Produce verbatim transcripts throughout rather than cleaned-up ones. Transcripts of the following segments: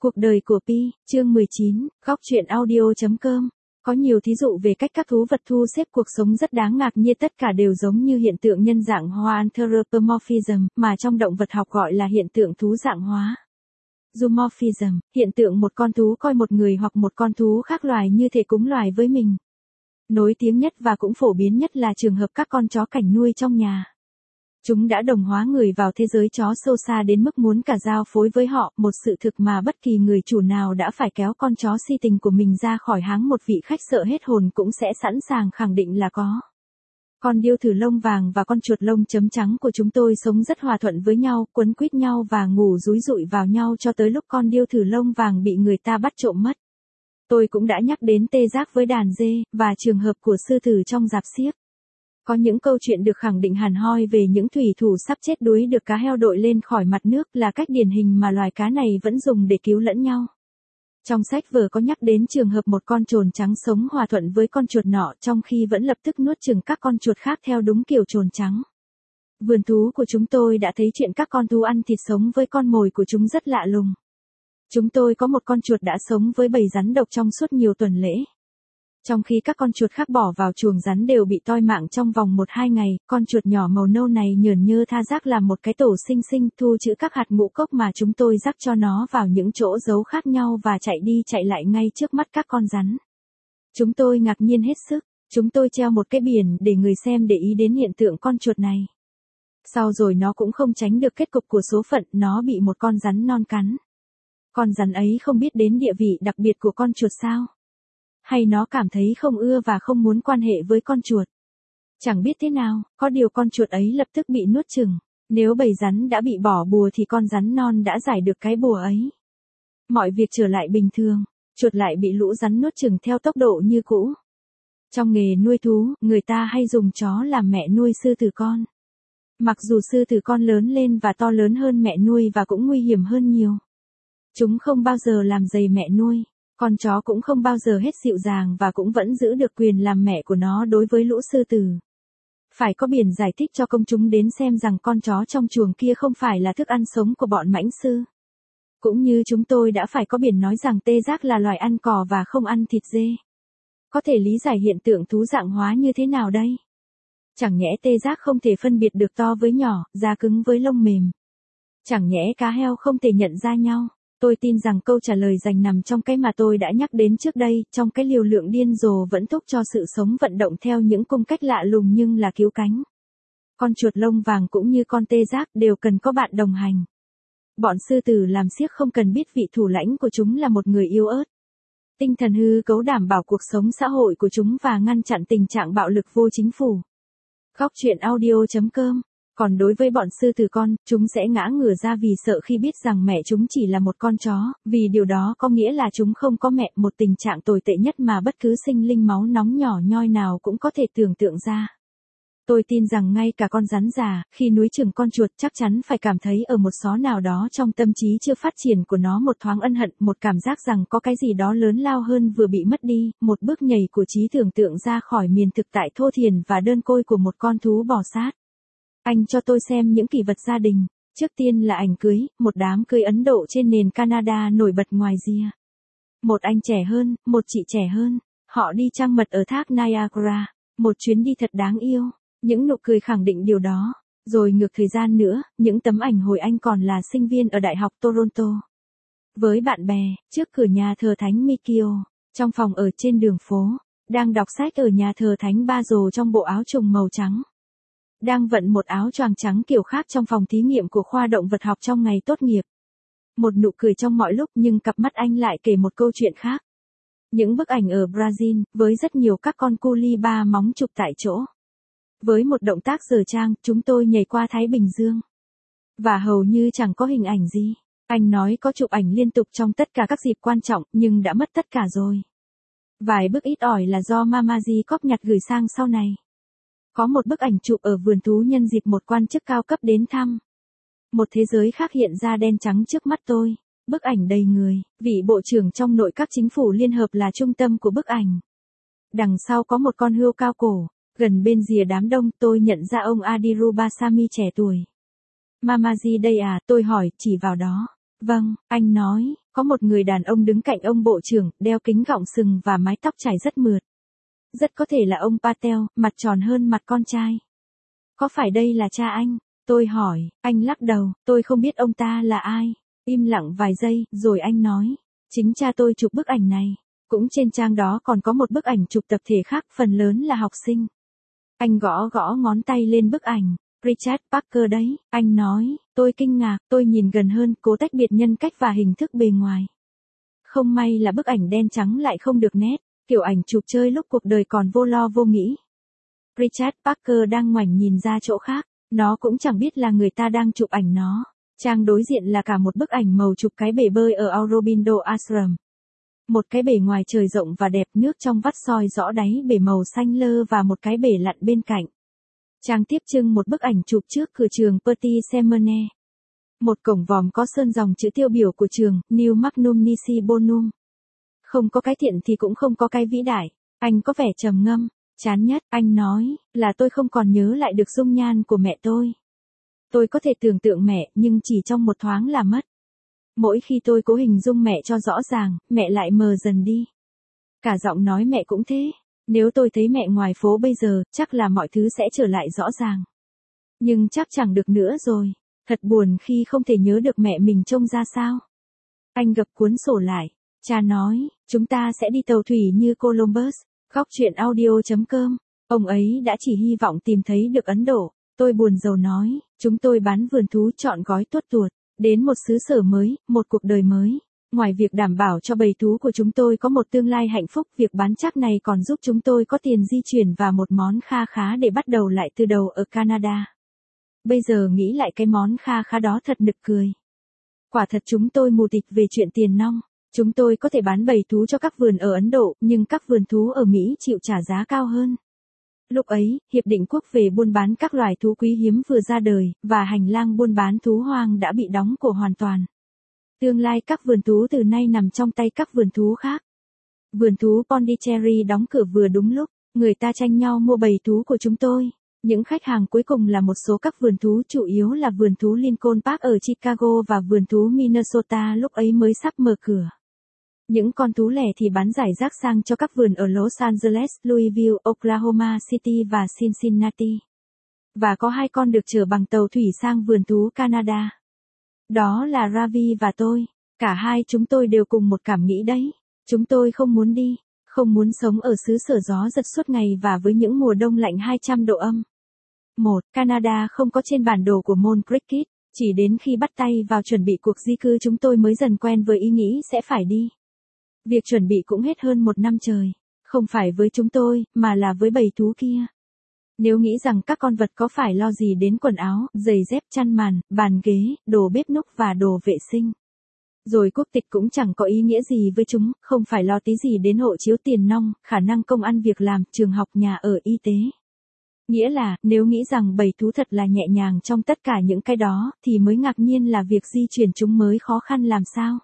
Cuộc đời của Pi, chương mười chín, góc truyện audio.com. Có nhiều thí dụ về cách các thú vật thu xếp cuộc sống rất đáng ngạc nhiên, tất cả đều giống như hiện tượng nhân dạng hóa anthropomorphism, mà trong động vật học gọi là hiện tượng thú dạng hóa. Zoomorphism, hiện tượng một con thú coi một người hoặc một con thú khác loài như thể cúng loài với mình. Nổi tiếng nhất và cũng phổ biến nhất là trường hợp các con chó cảnh nuôi trong nhà. Chúng đã đồng hóa người vào thế giới chó sâu xa đến mức muốn cả giao phối với họ, một sự thực mà bất kỳ người chủ nào đã phải kéo con chó si tình của mình ra khỏi háng một vị khách sợ hết hồn cũng sẽ sẵn sàng khẳng định là có. Con điêu thử lông vàng và con chuột lông chấm trắng của chúng tôi sống rất hòa thuận với nhau, quấn quýt nhau và ngủ dúi dụi vào nhau cho tới lúc con điêu thử lông vàng bị người ta bắt trộm mất. Tôi cũng đã nhắc đến tê giác với đàn dê, và trường hợp của sư tử trong rạp xiếc. Có những câu chuyện được khẳng định hẳn hoi về những thủy thủ sắp chết đuối được cá heo đội lên khỏi mặt nước, là cách điển hình mà loài cá này vẫn dùng để cứu lẫn nhau. Trong sách vở có nhắc đến trường hợp một con trồn trắng sống hòa thuận với con chuột nọ trong khi vẫn lập tức nuốt chửng các con chuột khác theo đúng kiểu trồn trắng. Vườn thú của chúng tôi đã thấy chuyện các con thú ăn thịt sống với con mồi của chúng rất lạ lùng. Chúng tôi có một con chuột đã sống với bầy rắn độc trong suốt nhiều tuần lễ. Trong khi các con chuột khác bỏ vào chuồng rắn đều bị toi mạng trong vòng một hai ngày, con chuột nhỏ màu nâu này nhởn nhơ tha giác làm một cái tổ xinh xinh, thu trữ các hạt ngũ cốc mà chúng tôi rắc cho nó vào những chỗ giấu khác nhau và chạy đi chạy lại ngay trước mắt các con rắn. Chúng tôi ngạc nhiên hết sức, chúng tôi treo một cái biển để người xem để ý đến hiện tượng con chuột này. Sau rồi nó cũng không tránh được kết cục của số phận, nó bị một con rắn non cắn. Con rắn ấy không biết đến địa vị đặc biệt của con chuột sao? Hay nó cảm thấy không ưa và không muốn quan hệ với con chuột? Chẳng biết thế nào, có điều con chuột ấy lập tức bị nuốt chửng. Nếu bầy rắn đã bị bỏ bùa thì con rắn non đã giải được cái bùa ấy. Mọi việc trở lại bình thường, chuột lại bị lũ rắn nuốt chửng theo tốc độ như cũ. Trong nghề nuôi thú, người ta hay dùng chó làm mẹ nuôi sư tử con. Mặc dù sư tử con lớn lên và to lớn hơn mẹ nuôi và cũng nguy hiểm hơn nhiều. Chúng không bao giờ làm dày mẹ nuôi. Con chó cũng không bao giờ hết dịu dàng và cũng vẫn giữ được quyền làm mẹ của nó đối với lũ sư tử. Phải có biển giải thích cho công chúng đến xem rằng con chó trong chuồng kia không phải là thức ăn sống của bọn mãnh sư. Cũng như chúng tôi đã phải có biển nói rằng tê giác là loài ăn cỏ và không ăn thịt dê. Có thể lý giải hiện tượng thú dạng hóa như thế nào đây? Chẳng nhẽ tê giác không thể phân biệt được to với nhỏ, da cứng với lông mềm? Chẳng nhẽ cá heo không thể nhận ra nhau? Tôi tin rằng câu trả lời dành nằm trong cái mà tôi đã nhắc đến trước đây, trong cái liều lượng điên rồ vẫn thúc cho sự sống vận động theo những cung cách lạ lùng nhưng là cứu cánh. Con chuột lông vàng cũng như con tê giác đều cần có bạn đồng hành. Bọn sư tử làm xiếc không cần biết vị thủ lãnh của chúng là một người yếu ớt. Tinh thần hư cấu đảm bảo cuộc sống xã hội của chúng và ngăn chặn tình trạng bạo lực vô chính phủ. Góc truyện audio.com. Còn đối với bọn sư tử con, chúng sẽ ngã ngửa ra vì sợ khi biết rằng mẹ chúng chỉ là một con chó, vì điều đó có nghĩa là chúng không có mẹ, một tình trạng tồi tệ nhất mà bất cứ sinh linh máu nóng nhỏ nhoi nào cũng có thể tưởng tượng ra. Tôi tin rằng ngay cả con rắn già, khi nuôi chửng con chuột chắc chắn phải cảm thấy ở một xó nào đó trong tâm trí chưa phát triển của nó một thoáng ân hận, một cảm giác rằng có cái gì đó lớn lao hơn vừa bị mất đi, một bước nhảy của trí tưởng tượng ra khỏi miền thực tại thô thiển và đơn côi của một con thú bò sát. Anh cho tôi xem những kỷ vật gia đình. Trước tiên là ảnh cưới, một đám cưới Ấn Độ trên nền Canada nổi bật ngoài rìa. Một anh trẻ hơn, một chị trẻ hơn. Họ đi trăng mật ở thác Niagara. Một chuyến đi thật đáng yêu. Những nụ cười khẳng định điều đó. Rồi ngược thời gian nữa, những tấm ảnh hồi anh còn là sinh viên ở Đại học Toronto. Với bạn bè, trước cửa nhà thờ Thánh Mikio, trong phòng ở trên đường phố, đang đọc sách ở nhà thờ Thánh Basil trong bộ áo trùng màu trắng. Đang vận một áo choàng trắng kiểu khác trong phòng thí nghiệm của khoa động vật học trong ngày tốt nghiệp. Một nụ cười trong mọi lúc nhưng cặp mắt anh lại kể một câu chuyện khác. Những bức ảnh ở Brazil, với rất nhiều các con cu li ba móng chụp tại chỗ. Với một động tác dở trang, chúng tôi nhảy qua Thái Bình Dương. Và hầu như chẳng có hình ảnh gì. Anh nói có chụp ảnh liên tục trong tất cả các dịp quan trọng, nhưng đã mất tất cả rồi. Vài bức ít ỏi là do Mamaji cóp nhặt gửi sang sau này. Có một bức ảnh chụp ở vườn thú nhân dịp một quan chức cao cấp đến thăm. Một thế giới khác hiện ra đen trắng trước mắt tôi. Bức ảnh đầy người, vị bộ trưởng trong nội các chính phủ liên hợp là trung tâm của bức ảnh. Đằng sau có một con hươu cao cổ. Gần bên rìa đám đông tôi nhận ra ông Adirubasami trẻ tuổi. Mamaji đây à, tôi hỏi, chỉ vào đó. Vâng, anh nói, Có một người đàn ông đứng cạnh ông bộ trưởng, đeo kính gọng sừng và mái tóc chảy rất mượt. Rất có thể là ông Patel, mặt tròn hơn mặt con trai. Có phải đây là cha anh? Tôi hỏi, anh lắc đầu, tôi không biết ông ta là ai. Im lặng vài giây, rồi anh nói, chính cha tôi chụp bức ảnh này. Cũng trên trang đó còn có một bức ảnh chụp tập thể khác, phần lớn là học sinh. Anh gõ gõ ngón tay lên bức ảnh. Richard Parker đấy, anh nói, tôi kinh ngạc, tôi nhìn gần hơn, cố tách biệt nhân cách và hình thức bề ngoài. Không may là bức ảnh đen trắng lại không được nét, kiểu ảnh chụp chơi lúc cuộc đời còn vô lo vô nghĩ. Richard Parker đang ngoảnh nhìn ra chỗ khác, nó cũng chẳng biết là người ta đang chụp ảnh nó. Trang đối diện là cả một bức ảnh màu chụp cái bể bơi ở Aurobindo Ashram. Một cái bể ngoài trời rộng và đẹp, nước trong vắt soi rõ đáy bể màu xanh lơ và một cái bể lặn bên cạnh. Trang tiếp trưng một bức ảnh chụp trước cửa trường Petit Seminaire. Một cổng vòm có sơn dòng chữ tiêu biểu của trường, New Magnum Nisi Bonum. Không có cái thiện thì cũng không có cái vĩ đại. Anh có vẻ trầm ngâm. Chán nhất, anh nói, là tôi không còn nhớ lại được dung nhan của mẹ tôi. Tôi có thể tưởng tượng mẹ, nhưng chỉ trong một thoáng là mất. Mỗi khi tôi cố hình dung mẹ cho rõ ràng, mẹ lại mờ dần đi. Cả giọng nói mẹ cũng thế. Nếu tôi thấy mẹ ngoài phố bây giờ, chắc là mọi thứ sẽ trở lại rõ ràng. Nhưng chắc chẳng được nữa rồi. Thật buồn khi không thể nhớ được mẹ mình trông ra sao. Anh gập cuốn sổ lại. Cha nói, chúng ta sẽ đi tàu thủy như Columbus. Góc chuyện audio chấm com. Ông ấy đã chỉ hy vọng tìm thấy được Ấn Độ. Tôi buồn rầu nói, chúng tôi bán vườn thú trọn gói tuốt tuột. Đến một xứ sở mới, một cuộc đời mới. Ngoài việc đảm bảo cho bầy thú của chúng tôi có một tương lai hạnh phúc, việc bán chắc này còn giúp chúng tôi có tiền di chuyển và một món kha khá để bắt đầu lại từ đầu ở Canada. Bây giờ nghĩ lại cái món kha khá đó thật nực cười. Quả thật chúng tôi mù tịt về chuyện tiền nong. Chúng tôi có thể bán bầy thú cho các vườn ở Ấn Độ, nhưng các vườn thú ở Mỹ chịu trả giá cao hơn. Lúc ấy, Hiệp định Quốc về buôn bán các loài thú quý hiếm vừa ra đời, và hành lang buôn bán thú hoang đã bị đóng cổ hoàn toàn. Tương lai các vườn thú từ nay nằm trong tay các vườn thú khác. Vườn thú Pondicherry đóng cửa vừa đúng lúc, người ta tranh nhau mua bầy thú của chúng tôi. Những khách hàng cuối cùng là một số các vườn thú, chủ yếu là vườn thú Lincoln Park ở Chicago và vườn thú Minnesota lúc ấy mới sắp mở cửa. Những con thú lẻ thì bán rải rác sang cho các vườn ở Los Angeles, Louisville, Oklahoma City và Cincinnati. Và có hai con được chở bằng tàu thủy sang vườn thú Canada. Đó là Ravi và tôi. Cả hai chúng tôi đều cùng một cảm nghĩ đấy. Chúng tôi không muốn đi, không muốn sống ở xứ sở gió giật suốt ngày và với những mùa đông lạnh hai trăm độ âm. một. Canada không có trên bản đồ của Mont Cricket. Chỉ đến khi bắt tay vào chuẩn bị cuộc di cư chúng tôi mới dần quen với ý nghĩ sẽ phải đi. Việc chuẩn bị cũng hết hơn một năm trời. Không phải với chúng tôi, mà là với bầy thú kia. Nếu nghĩ rằng các con vật có phải lo gì đến quần áo, giày dép, chăn màn, bàn ghế, đồ bếp núc và đồ vệ sinh. Rồi quốc tịch cũng chẳng có ý nghĩa gì với chúng, không phải lo tí gì đến hộ chiếu, tiền nong, khả năng công ăn việc làm, trường học, nhà ở, y tế. Nghĩa là, nếu nghĩ rằng bầy thú thật là nhẹ nhàng trong tất cả những cái đó, thì mới ngạc nhiên là việc di chuyển chúng mới khó khăn làm sao.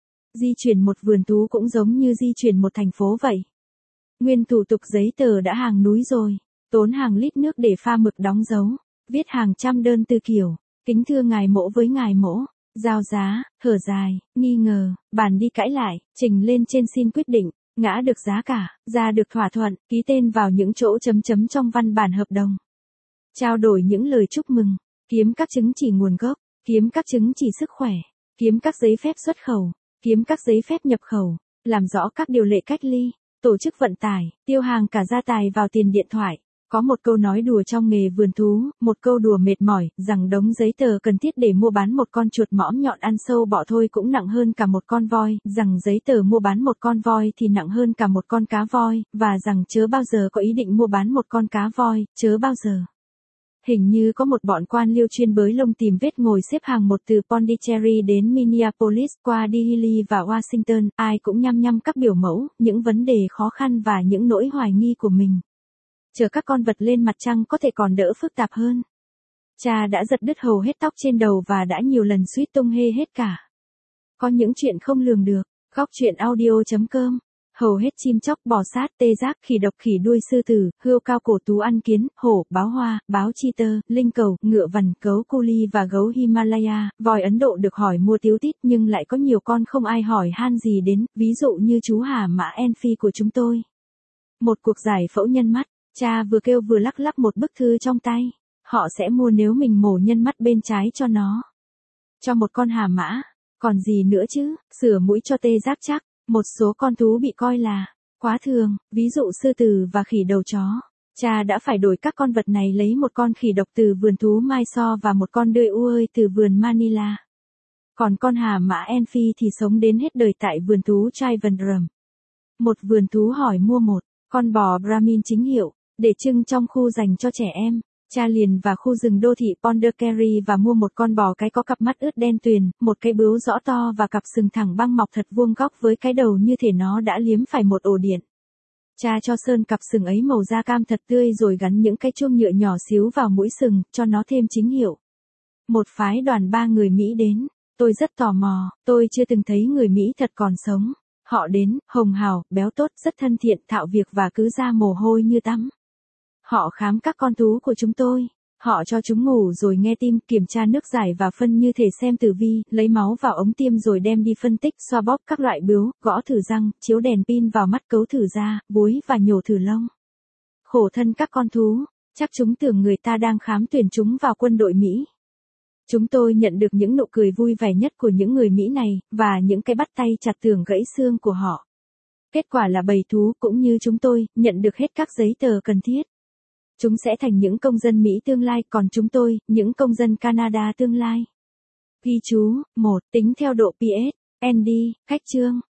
Di chuyển một vườn thú cũng giống như di chuyển một thành phố vậy. Nguyên thủ tục giấy tờ đã hàng núi rồi, tốn hàng lít nước để pha mực đóng dấu, viết hàng trăm đơn từ kiểu, kính thưa ngài mỗ với ngài mỗ, giao giá, hở dài, nghi ngờ, bàn đi cãi lại, trình lên trên xin quyết định, ngã được giá cả, ra được thỏa thuận, ký tên vào những chỗ chấm chấm trong văn bản hợp đồng. Trao đổi những lời chúc mừng, kiếm các chứng chỉ nguồn gốc, kiếm các chứng chỉ sức khỏe, kiếm các giấy phép xuất khẩu, kiếm các giấy phép nhập khẩu, làm rõ các điều lệ cách ly, tổ chức vận tải, tiêu hàng cả gia tài vào tiền điện thoại. Có một câu nói đùa trong nghề vườn thú, một câu đùa mệt mỏi, rằng đống giấy tờ cần thiết để mua bán một con chuột mõm nhọn ăn sâu bọ thôi cũng nặng hơn cả một con voi, rằng giấy tờ mua bán một con voi thì nặng hơn cả một con cá voi, và rằng chớ bao giờ có ý định mua bán một con cá voi, chớ bao giờ. Hình như có một bọn quan liêu chuyên bới lông tìm vết ngồi xếp hàng một từ Pondicherry đến Minneapolis qua Dihili và Washington, ai cũng nhăm nhăm các biểu mẫu, những vấn đề khó khăn và những nỗi hoài nghi của mình. Chờ các con vật lên mặt trăng có thể còn đỡ phức tạp hơn. Cha đã giật đứt hầu hết tóc trên đầu và đã nhiều lần suýt tung hê hết cả. Có những chuyện không lường được. Góc chuyện audio chấm com Hầu hết chim chóc, bò sát, tê giác, khỉ độc, khỉ đuôi sư tử, hươu cao cổ tú ăn kiến, hổ, báo hoa, báo chi tơ, linh cầu, ngựa vằn, gấu cu li và gấu Himalaya, voi Ấn Độ được hỏi mua tíu tít nhưng lại có nhiều con không ai hỏi han gì đến, ví dụ như chú hà mã Enphi của chúng tôi. Một cuộc giải phẫu nhân mắt, cha vừa kêu vừa lắc lắc một bức thư trong tay. Họ sẽ mua nếu mình mổ nhân mắt bên trái cho nó. Cho một con hà mã, còn gì nữa chứ, sửa mũi cho tê giác chắc. Một số con thú bị coi là quá thường, ví dụ sư tử và khỉ đầu chó. Cha đã phải đổi các con vật này lấy một con khỉ độc từ vườn thú Mysore và một con đươi uơi từ vườn Manila. Còn con hà mã Enphi thì sống đến hết đời tại vườn thú Trivandrum. Một vườn thú hỏi mua một con bò Brahmin chính hiệu, để trưng trong khu dành cho trẻ em. Cha liền vào khu rừng đô thị Pondicherry và mua một con bò cái có cặp mắt ướt đen tuyền, một cái bướu rõ to và cặp sừng thẳng băng mọc thật vuông góc với cái đầu như thể nó đã liếm phải một ổ điện. Cha cho sơn cặp sừng ấy màu da cam thật tươi rồi gắn những cái chuông nhựa nhỏ xíu vào mũi sừng, cho nó thêm chính hiệu. Một phái đoàn ba người Mỹ đến. Tôi rất tò mò, tôi chưa từng thấy người Mỹ thật còn sống. Họ đến, hồng hào, béo tốt, rất thân thiện, thạo việc và cứ ra mồ hôi như tắm. Họ khám các con thú của chúng tôi. Họ cho chúng ngủ rồi nghe tim, kiểm tra nước giải và phân như thể xem tử vi, lấy máu vào ống tiêm rồi đem đi phân tích, xoa bóp các loại bướu, gõ thử răng, chiếu đèn pin vào mắt, cấu thử da, búi và nhổ thử lông. Khổ thân các con thú, chắc chúng tưởng người ta đang khám tuyển chúng vào quân đội Mỹ. Chúng tôi nhận được những nụ cười vui vẻ nhất của những người Mỹ này, và những cái bắt tay chặt tưởng gãy xương của họ. Kết quả là bầy thú cũng như chúng tôi, nhận được hết các giấy tờ cần thiết. Chúng sẽ thành những công dân Mỹ tương lai, còn chúng tôi, những công dân Canada tương lai. Ghi chú, một. Tính theo độ pê ét, en đê, cách chương.